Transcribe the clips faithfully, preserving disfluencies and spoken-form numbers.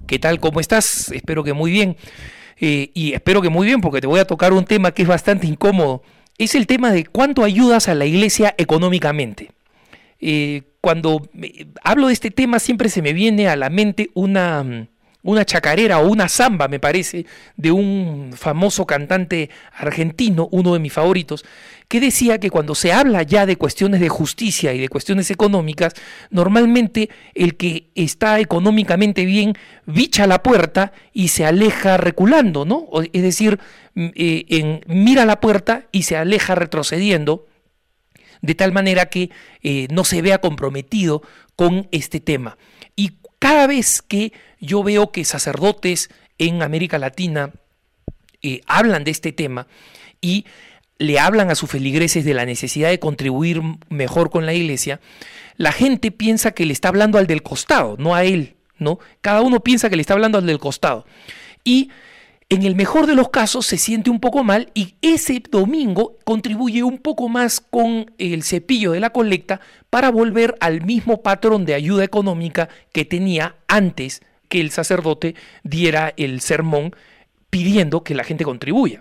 ¿Qué tal? ¿Cómo estás? Espero que muy bien. Eh, y espero que muy bien porque te voy a tocar un tema que es bastante incómodo. Es el tema de cuánto ayudas a la iglesia económicamente. Eh, cuando eh, hablo de este tema siempre se me viene a la mente una, una chacarera o una samba, me parece, de un famoso cantante argentino, uno de mis favoritos, que decía que cuando se habla ya de cuestiones de justicia y de cuestiones económicas, normalmente el que está económicamente bien bicha la puerta y se aleja reculando, ¿no? Es decir, eh, en, mira la puerta y se aleja retrocediendo, de tal manera que eh, no se vea comprometido con este tema. Y cada vez que yo veo que sacerdotes en América Latina eh, hablan de este tema y le hablan a sus feligreses de la necesidad de contribuir mejor con la iglesia, la gente piensa que le está hablando al del costado, no a él, ¿no? Cada uno piensa que le está hablando al del costado. Y en el mejor de los casos se siente un poco mal y ese domingo contribuye un poco más con el cepillo de la colecta para volver al mismo patrón de ayuda económica que tenía antes que el sacerdote diera el sermón pidiendo que la gente contribuya.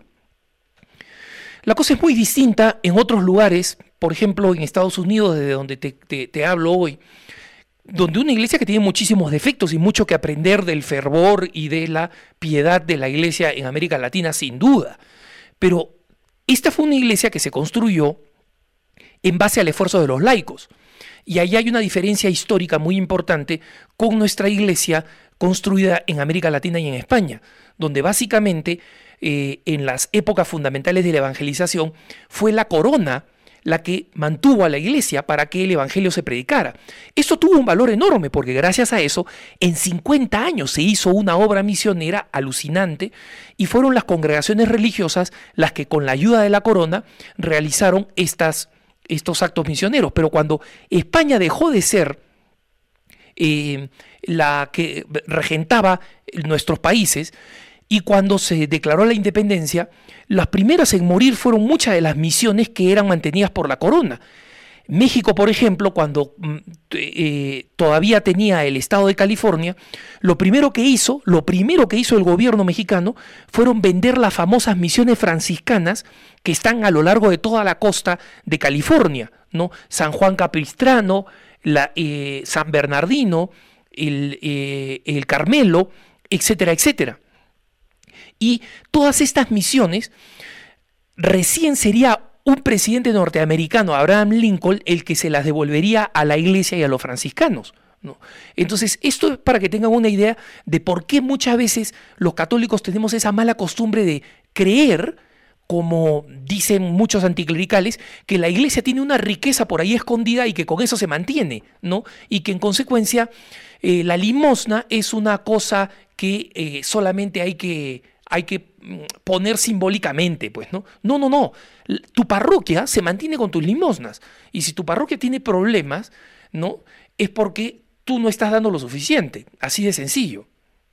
La cosa es muy distinta en otros lugares, por ejemplo en Estados Unidos, desde donde te, te, te hablo hoy, donde una iglesia que tiene muchísimos defectos y mucho que aprender del fervor y de la piedad de la iglesia en América Latina, sin duda. Pero esta fue una iglesia que se construyó en base al esfuerzo de los laicos. Y ahí hay una diferencia histórica muy importante con nuestra iglesia construida en América Latina y en España, donde básicamente eh, en las épocas fundamentales de la evangelización fue la corona la que mantuvo a la iglesia para que el evangelio se predicara. Esto tuvo un valor enorme porque gracias a eso en cincuenta años se hizo una obra misionera alucinante y fueron las congregaciones religiosas las que con la ayuda de la corona realizaron estas, estos actos misioneros. Pero cuando España dejó de ser eh, la que regentaba nuestros países y cuando se declaró la independencia, las primeras en morir fueron muchas de las misiones que eran mantenidas por la corona. México, por ejemplo, cuando eh, todavía tenía el estado de California, lo primero que hizo, lo primero que hizo el gobierno mexicano fueron vender las famosas misiones franciscanas que están a lo largo de toda la costa de California, ¿no? San Juan Capistrano, la, eh, San Bernardino, el, eh, el Carmelo, etcétera, etcétera. Y todas estas misiones, recién sería un presidente norteamericano, Abraham Lincoln, el que se las devolvería a la iglesia y a los franciscanos, ¿no? Entonces, esto es para que tengan una idea de por qué muchas veces los católicos tenemos esa mala costumbre de creer, como dicen muchos anticlericales, que la iglesia tiene una riqueza por ahí escondida y que con eso se mantiene, ¿no? Y que en consecuencia eh, la limosna es una cosa que eh, solamente hay que... hay que poner simbólicamente, pues, ¿no? No, no, no. Tu parroquia se mantiene con tus limosnas. Y si tu parroquia tiene problemas, ¿no? Es porque tú no estás dando lo suficiente. Así de sencillo.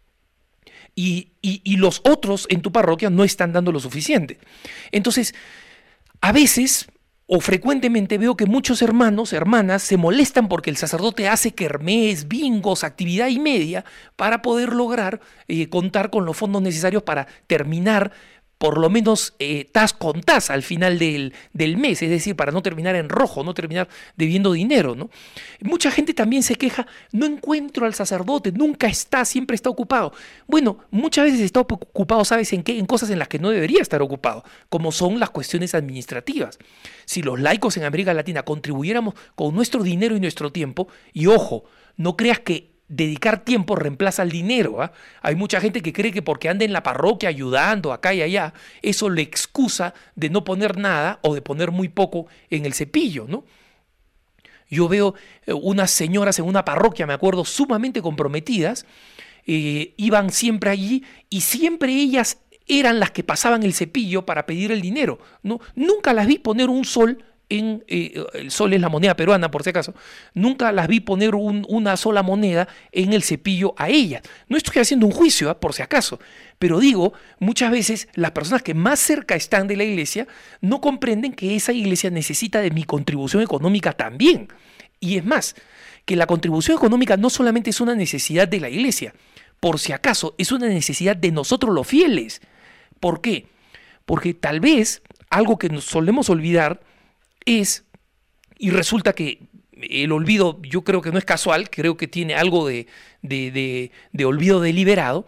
Y, y, y los otros en tu parroquia no están dando lo suficiente. Entonces, a veces o frecuentemente veo que muchos hermanos, hermanas, se molestan porque el sacerdote hace kermés, bingos, actividad y media para poder lograr eh, contar con los fondos necesarios para terminar por lo menos eh, tas con tas al final del, del mes, es decir, para no terminar en rojo, no terminar debiendo dinero, ¿no? Mucha gente también se queja, no encuentro al sacerdote, nunca está, siempre está ocupado. Bueno, muchas veces está ocupado, ¿sabes en qué? En cosas en las que no debería estar ocupado, como son las cuestiones administrativas. Si los laicos en América Latina contribuyéramos con nuestro dinero y nuestro tiempo, y ojo, no creas que dedicar tiempo reemplaza el dinero, ¿eh? Hay mucha gente que cree que porque anda en la parroquia ayudando acá y allá, eso le excusa de no poner nada o de poner muy poco en el cepillo, ¿no? Yo veo unas señoras en una parroquia, me acuerdo, sumamente comprometidas, eh, iban siempre allí y siempre ellas eran las que pasaban el cepillo para pedir el dinero, ¿no? Nunca las vi poner un sol. En, eh, el sol es la moneda peruana, por si acaso, nunca las vi poner un, una sola moneda en el cepillo a ellas. No estoy haciendo un juicio, ¿eh? Por si acaso, pero digo, muchas veces las personas que más cerca están de la iglesia no comprenden que esa iglesia necesita de mi contribución económica también. Y es más, que la contribución económica no solamente es una necesidad de la iglesia, por si acaso, es una necesidad de nosotros los fieles. ¿Por qué? Porque tal vez algo que nos solemos olvidar es, y resulta que el olvido yo creo que no es casual, creo que tiene algo de, de, de, de olvido deliberado.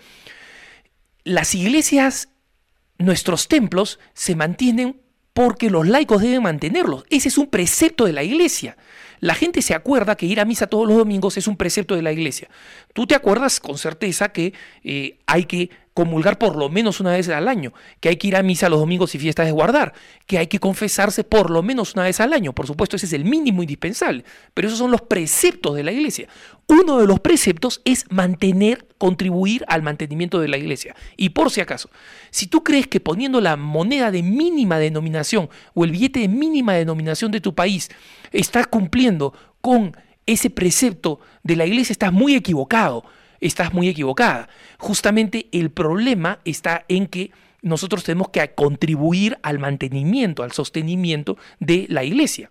Las iglesias, nuestros templos, se mantienen porque los laicos deben mantenerlos. Ese es un precepto de la iglesia. La gente se acuerda que ir a misa todos los domingos es un precepto de la iglesia. Tú te acuerdas con certeza que eh, hay que comulgar por lo menos una vez al año, que hay que ir a misa los domingos y fiestas de guardar, que hay que confesarse por lo menos una vez al año. Por supuesto, ese es el mínimo indispensable, pero esos son los preceptos de la iglesia. Uno de los preceptos es mantener, contribuir al mantenimiento de la iglesia. Y por si acaso, si tú crees que poniendo la moneda de mínima denominación o el billete de mínima denominación de tu país estás cumpliendo con ese precepto de la iglesia, estás muy equivocado. Estás muy equivocada. Justamente el problema está en que nosotros tenemos que contribuir al mantenimiento, al sostenimiento de la iglesia.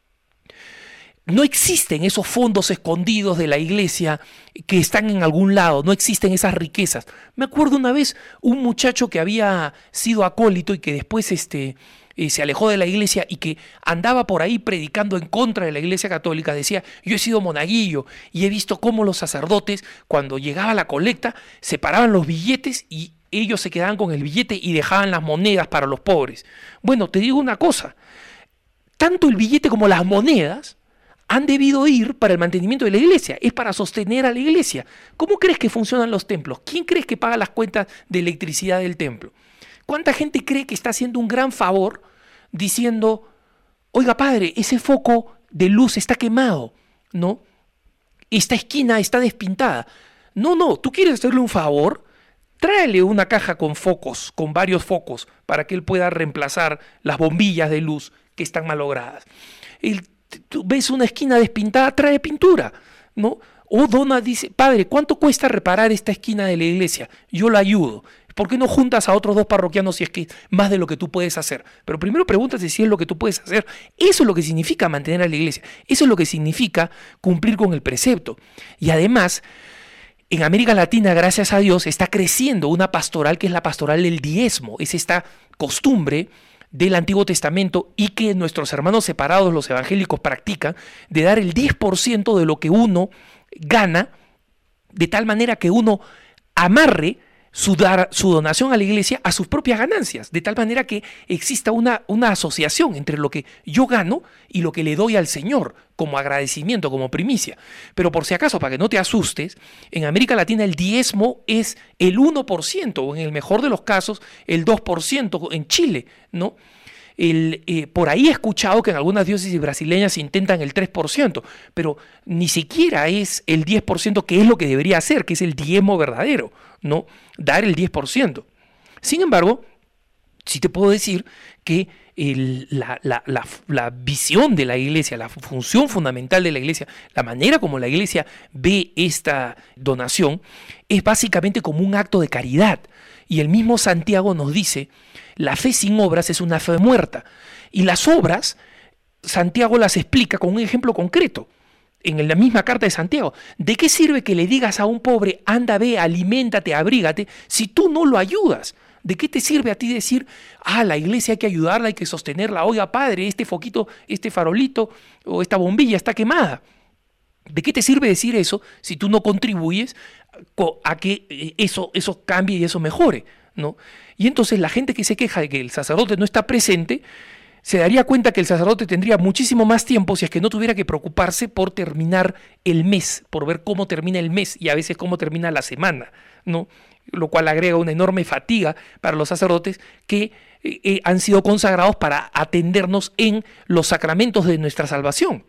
No existen esos fondos escondidos de la iglesia que están en algún lado, no existen esas riquezas. Me acuerdo una vez un muchacho que había sido acólito y que después este, eh, se alejó de la iglesia y que andaba por ahí predicando en contra de la iglesia católica. Decía, yo he sido monaguillo y he visto cómo los sacerdotes, cuando llegaba la colecta, separaban los billetes y ellos se quedaban con el billete y dejaban las monedas para los pobres. Bueno, te digo una cosa, tanto el billete como las monedas han debido ir para el mantenimiento de la iglesia, es para sostener a la iglesia. ¿Cómo crees que funcionan los templos? ¿Quién crees que paga las cuentas de electricidad del templo? ¿Cuánta gente cree que está haciendo un gran favor diciendo, oiga padre, ese foco de luz está quemado, ¿no? Esta esquina está despintada. No, no, tú quieres hacerle un favor, tráele una caja con focos, con varios focos, para que él pueda reemplazar las bombillas de luz que están malogradas. El Tú ves una esquina despintada, trae pintura, ¿no? O dona, dice, padre, ¿cuánto cuesta reparar esta esquina de la iglesia? Yo la ayudo. ¿Por qué no juntas a otros dos parroquianos si es que es más de lo que tú puedes hacer? Pero primero pregúntate si es lo que tú puedes hacer. Eso es lo que significa mantener a la iglesia. Eso es lo que significa cumplir con el precepto. Y además, en América Latina, gracias a Dios, está creciendo una pastoral que es la pastoral del diezmo. Es esta costumbre del Antiguo Testamento y que nuestros hermanos separados, los evangélicos, practican, de dar el diez por ciento de lo que uno gana, de tal manera que uno amarre su, dar, su donación a la iglesia a sus propias ganancias, de tal manera que exista una, una asociación entre lo que yo gano y lo que le doy al Señor como agradecimiento, como primicia. Pero por si acaso, para que no te asustes, en América Latina el diezmo es el uno por ciento, o en el mejor de los casos el dos por ciento en Chile, ¿no? El, eh, por ahí he escuchado que en algunas diócesis brasileñas intentan el tres por ciento, pero ni siquiera es el diez por ciento que es lo que debería hacer, que es el diezmo verdadero, ¿no? Dar el diez por ciento. Sin embargo, sí te puedo decir que el, la, la, la, la visión de la iglesia, la función fundamental de la iglesia, la manera como la iglesia ve esta donación, es básicamente como un acto de caridad. Y el mismo Santiago nos dice, la fe sin obras es una fe muerta. Y las obras, Santiago las explica con un ejemplo concreto. En la misma carta de Santiago, ¿de qué sirve que le digas a un pobre, anda, ve, aliméntate, abrígate, si tú no lo ayudas? ¿De qué te sirve a ti decir, ah, la iglesia hay que ayudarla, hay que sostenerla, oiga padre, este foquito, este farolito o esta bombilla está quemada? ¿De qué te sirve decir eso si tú no contribuyes a que eso, eso cambie y eso mejore, ¿no? Y entonces la gente que se queja de que el sacerdote no está presente, se daría cuenta que el sacerdote tendría muchísimo más tiempo si es que no tuviera que preocuparse por terminar el mes, por ver cómo termina el mes y a veces cómo termina la semana, ¿no? Lo cual agrega una enorme fatiga para los sacerdotes que eh, han sido consagrados para atendernos en los sacramentos de nuestra salvación.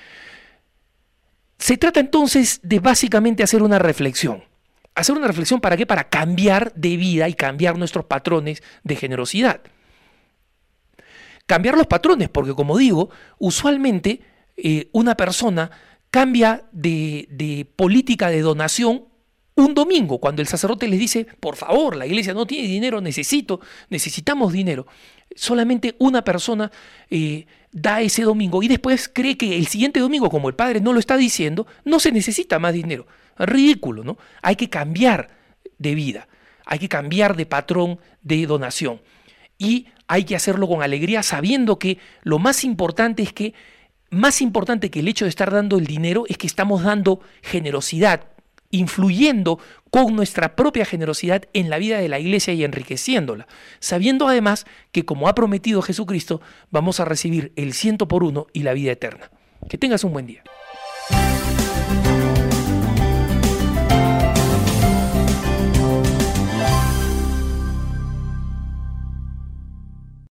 Se trata entonces de básicamente hacer una reflexión. ¿Hacer una reflexión para qué? Para cambiar de vida y cambiar nuestros patrones de generosidad. Cambiar los patrones, porque como digo, usualmente eh, una persona cambia de, de política de donación un domingo, cuando el sacerdote les dice, por favor, la iglesia no tiene dinero, necesito, necesitamos dinero. Solamente una persona eh, da ese domingo y después cree que el siguiente domingo, como el padre no lo está diciendo, no se necesita más dinero. Ridículo, ¿no? Hay que cambiar de vida. Hay que cambiar de patrón de donación. Y hay que hacerlo con alegría, sabiendo que lo más importante es que, más importante que el hecho de estar dando el dinero, es que estamos dando generosidad, influyendo con nuestra propia generosidad en la vida de la iglesia y enriqueciéndola, sabiendo además que, como ha prometido Jesucristo, vamos a recibir el ciento por uno y la vida eterna. Que tengas un buen día.